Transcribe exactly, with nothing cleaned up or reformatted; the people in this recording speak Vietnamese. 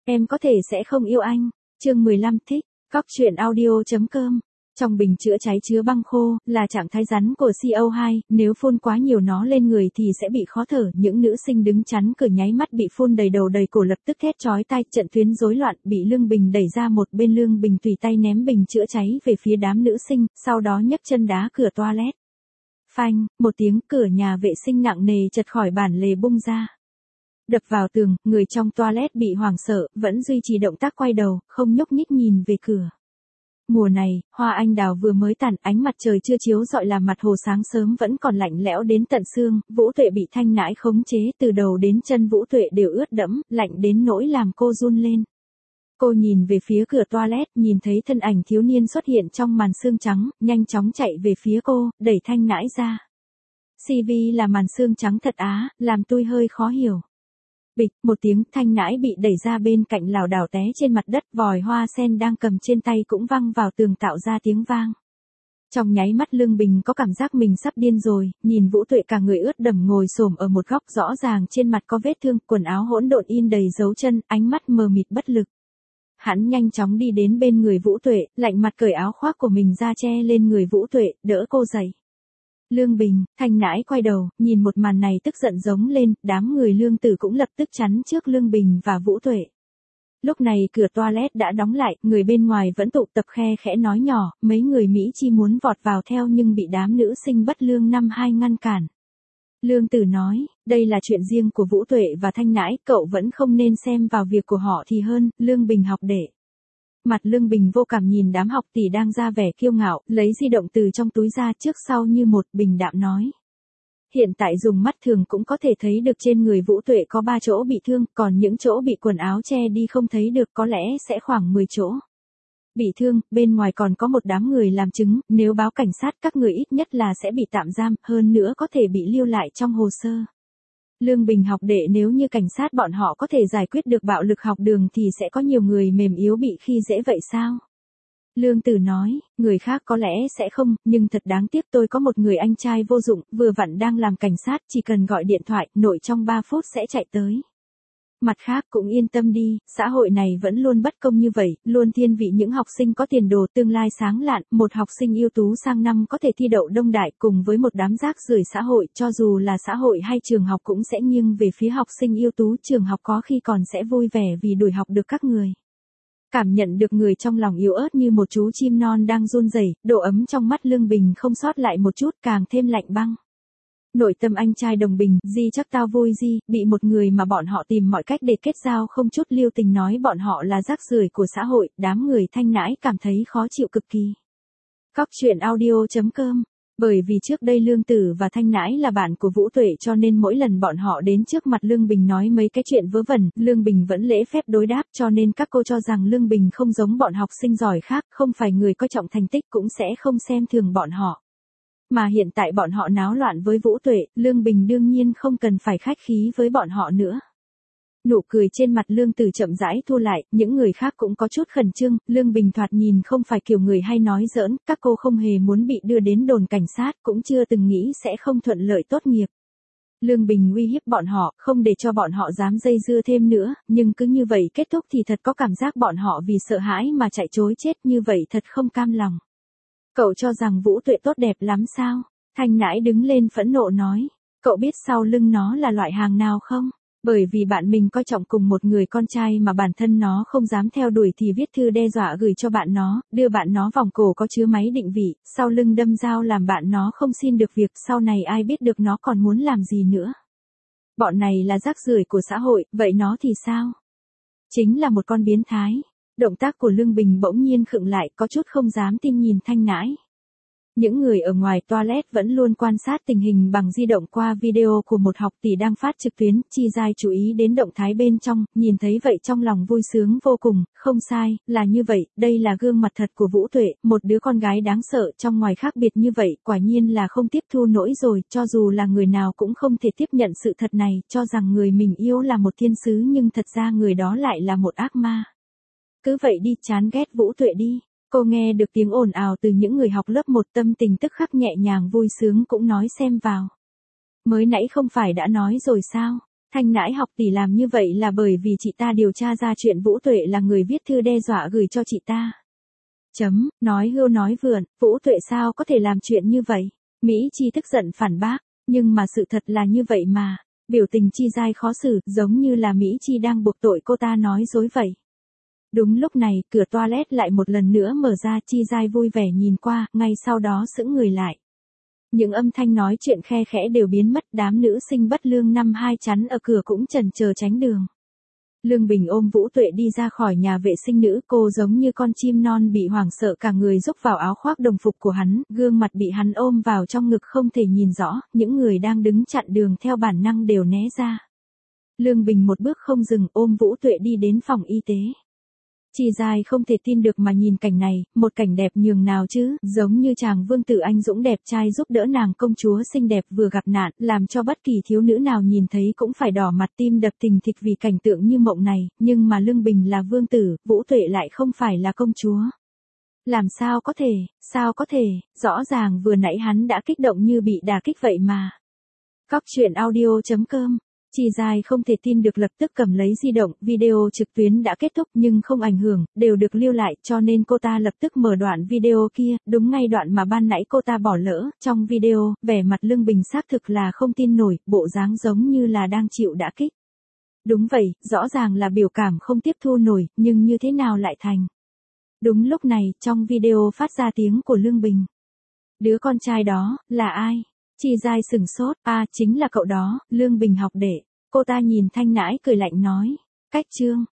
Em có thể sẽ không yêu anh. Chương mười lăm thích. Cóc truyện audio chấm com. Trong bình chữa cháy chứa băng khô, là trạng thái rắn của C O hai, nếu phun quá nhiều nó lên người thì sẽ bị khó thở. Những nữ sinh đứng chắn cửa nháy mắt bị phun đầy đầu đầy cổ lập tức thét chói tai, trận tuyến rối loạn, bị Lương Bình đẩy ra một bên. Lương Bình tùy tay ném bình chữa cháy về phía đám nữ sinh, sau đó nhấc chân đá cửa toilet. Phanh, một tiếng, cửa nhà vệ sinh nặng nề chật khỏi bản lề bung ra. Đập vào tường, người trong toilet bị hoảng sợ, vẫn duy trì động tác quay đầu, không nhúc nhích nhìn về cửa. Mùa này, hoa anh đào vừa mới tàn, ánh mặt trời chưa chiếu rọi làm mặt hồ sáng sớm vẫn còn lạnh lẽo đến tận xương. Vũ Tuệ bị Thanh Nãi khống chế, từ đầu đến chân Vũ Tuệ đều ướt đẫm, lạnh đến nỗi làm cô run lên. Cô nhìn về phía cửa toilet, nhìn thấy thân ảnh thiếu niên xuất hiện trong màn sương trắng, nhanh chóng chạy về phía cô, đẩy Thanh Nãi ra. xê vê là màn sương trắng thật á, làm tôi hơi khó hiểu. Bịch, một tiếng, Thanh Nãi bị đẩy ra bên cạnh lảo đảo té trên mặt đất, vòi hoa sen đang cầm trên tay cũng văng vào tường tạo ra tiếng vang. Trong nháy mắt Lương Bình có cảm giác mình sắp điên rồi, nhìn Vũ Tuệ cả người ướt đẫm ngồi xổm ở một góc, rõ ràng trên mặt có vết thương, quần áo hỗn độn in đầy dấu chân, ánh mắt mờ mịt bất lực. Hắn nhanh chóng đi đến bên người Vũ Tuệ, lạnh mặt cởi áo khoác của mình ra che lên người Vũ Tuệ, đỡ cô dậy. Lương Bình, Thanh Nãi quay đầu, nhìn một màn này tức giận giống lên, đám người Lương Tử cũng lập tức chắn trước Lương Bình và Vũ Tuệ. Lúc này cửa toilet đã đóng lại, người bên ngoài vẫn tụ tập khe khẽ nói nhỏ, mấy người Mỹ Chi muốn vọt vào theo nhưng bị đám nữ sinh bất lương năm hai ngăn cản. Lương Tử nói, đây là chuyện riêng của Vũ Tuệ và Thanh Nãi, cậu vẫn không nên xem vào việc của họ thì hơn. Lương Bình học đệ. Mặt Lương Bình vô cảm nhìn đám học tỷ đang ra vẻ kiêu ngạo, lấy di động từ trong túi ra trước sau như một, bình đạm nói. Hiện tại dùng mắt thường cũng có thể thấy được trên người Vũ Tuệ có ba chỗ bị thương, còn những chỗ bị quần áo che đi không thấy được, có lẽ sẽ khoảng mười chỗ. Bị thương, bên ngoài còn có một đám người làm chứng, nếu báo cảnh sát các người ít nhất là sẽ bị tạm giam, hơn nữa có thể bị lưu lại trong hồ sơ. Lương Bình học đệ, nếu như cảnh sát bọn họ có thể giải quyết được bạo lực học đường thì sẽ có nhiều người mềm yếu bị khi dễ vậy sao? Lương Tử nói, người khác có lẽ sẽ không, nhưng thật đáng tiếc tôi có một người anh trai vô dụng, vừa vặn đang làm cảnh sát, chỉ cần gọi điện thoại, nội trong ba phút sẽ chạy tới. Mặt khác cũng yên tâm đi, xã hội này vẫn luôn bất công như vậy, luôn thiên vị những học sinh có tiền đồ tương lai sáng lạn, một học sinh ưu tú sang năm có thể thi đậu đông đại cùng với một đám rác rưởi xã hội, cho dù là xã hội hay trường học cũng sẽ nghiêng về phía học sinh ưu tú, trường học có khi còn sẽ vui vẻ vì đuổi học được các người. Cảm nhận được người trong lòng yếu ớt như một chú chim non đang run rẩy, độ ấm trong mắt Lương Bình không sót lại một chút, càng thêm lạnh băng. Nội tâm anh trai đồng bình, Di chắc tao vui Di, bị một người mà bọn họ tìm mọi cách để kết giao không chút lưu tình nói bọn họ là rác rưởi của xã hội, đám người Thanh Nãi cảm thấy khó chịu cực kỳ. Cóc truyện audio chấm com. Bởi vì trước đây Lương Tử và Thanh Nãi là bạn của Vũ Tuệ cho nên mỗi lần bọn họ đến trước mặt Lương Bình nói mấy cái chuyện vớ vẩn, Lương Bình vẫn lễ phép đối đáp, cho nên các cô cho rằng Lương Bình không giống bọn học sinh giỏi khác, không phải người coi trọng thành tích cũng sẽ không xem thường bọn họ. Mà hiện tại bọn họ náo loạn với Vũ Tuệ, Lương Bình đương nhiên không cần phải khách khí với bọn họ nữa. Nụ cười trên mặt Lương Tử chậm rãi thu lại, những người khác cũng có chút khẩn trương, Lương Bình thoạt nhìn không phải kiểu người hay nói giỡn, các cô không hề muốn bị đưa đến đồn cảnh sát, cũng chưa từng nghĩ sẽ không thuận lợi tốt nghiệp. Lương Bình uy hiếp bọn họ, không để cho bọn họ dám dây dưa thêm nữa, nhưng cứ như vậy kết thúc thì thật có cảm giác bọn họ vì sợ hãi mà chạy trối chết, như vậy thật không cam lòng. Cậu cho rằng Vũ Tuệ tốt đẹp lắm sao? Thanh Nãi đứng lên phẫn nộ nói. Cậu biết sau lưng nó là loại hàng nào không? Bởi vì bạn mình coi trọng cùng một người con trai mà bản thân nó không dám theo đuổi thì viết thư đe dọa gửi cho bạn nó, đưa bạn nó vòng cổ có chứa máy định vị, sau lưng đâm dao làm bạn nó không xin được việc, sau này ai biết được nó còn muốn làm gì nữa. Bọn này là rác rưởi của xã hội, vậy nó thì sao? Chính là một con biến thái. Động tác của Lương Bình bỗng nhiên khựng lại, có chút không dám tin nhìn Thanh Nãi. Những người ở ngoài toilet vẫn luôn quan sát tình hình bằng di động qua video của một học tỷ đang phát trực tuyến, Chi Giai chú ý đến động thái bên trong, nhìn thấy vậy trong lòng vui sướng vô cùng, không sai, là như vậy, đây là gương mặt thật của Vũ Tuệ, một đứa con gái đáng sợ, trong ngoài khác biệt như vậy, quả nhiên là không tiếp thu nổi rồi, cho dù là người nào cũng không thể tiếp nhận sự thật này, cho rằng người mình yêu là một thiên sứ nhưng thật ra người đó lại là một ác ma. Cứ vậy đi, chán ghét Vũ Tuệ đi. Cô nghe được tiếng ồn ào từ những người học lớp một, tâm tình tức khắc nhẹ nhàng vui sướng cũng nói xem vào. Mới nãy không phải đã nói rồi sao? Thanh nãi học tỷ làm như vậy là bởi vì chị ta điều tra ra chuyện Vũ Tuệ là người viết thư đe dọa gửi cho chị ta. Chấm, nói hưu nói vượn, Vũ Tuệ sao có thể làm chuyện như vậy? Mỹ Chi tức giận phản bác, nhưng mà sự thật là như vậy mà. Biểu tình Chi dai khó xử, giống như là Mỹ Chi đang buộc tội cô ta nói dối vậy. Đúng lúc này, cửa toilet lại một lần nữa mở ra, Chi dai vui vẻ nhìn qua, ngay sau đó sững người lại. Những âm thanh nói chuyện khe khẽ đều biến mất, đám nữ sinh bất lương năm hai chắn ở cửa cũng chần chờ tránh đường. Lương Bình ôm Vũ Tuệ đi ra khỏi nhà vệ sinh nữ, cô giống như con chim non bị hoảng sợ cả người rúc vào áo khoác đồng phục của hắn, gương mặt bị hắn ôm vào trong ngực không thể nhìn rõ, những người đang đứng chặn đường theo bản năng đều né ra. Lương Bình một bước không dừng ôm Vũ Tuệ đi đến phòng y tế. Chi dai không thể tin được mà nhìn cảnh này, một cảnh đẹp nhường nào chứ, giống như chàng vương tử anh dũng đẹp trai giúp đỡ nàng công chúa xinh đẹp vừa gặp nạn, làm cho bất kỳ thiếu nữ nào nhìn thấy cũng phải đỏ mặt tim đập thình thịch vì cảnh tượng như mộng này, nhưng mà Lương Bình là vương tử, Vũ Tuệ lại không phải là công chúa. Làm sao có thể, sao có thể, rõ ràng vừa nãy hắn đã kích động như bị đả kích vậy mà. Cóc truyện audio chấm com. Chi dai không thể tin được, lập tức cầm lấy di động, video trực tuyến đã kết thúc nhưng không ảnh hưởng, đều được lưu lại, cho nên cô ta lập tức mở đoạn video kia, đúng ngay đoạn mà ban nãy cô ta bỏ lỡ. Trong video, vẻ mặt Lương Bình xác thực là không tin nổi, bộ dáng giống như là đang chịu đả kích. Đúng vậy, rõ ràng là biểu cảm không tiếp thu nổi, nhưng như thế nào lại thành. Đúng lúc này, trong video phát ra tiếng của Lương Bình. Đứa con trai đó, là ai? Chi dai sừng sốt, à, chính là cậu đó, Lương Bình học đệ. Cô ta nhìn Thanh nãi cười lạnh nói. Cách chương.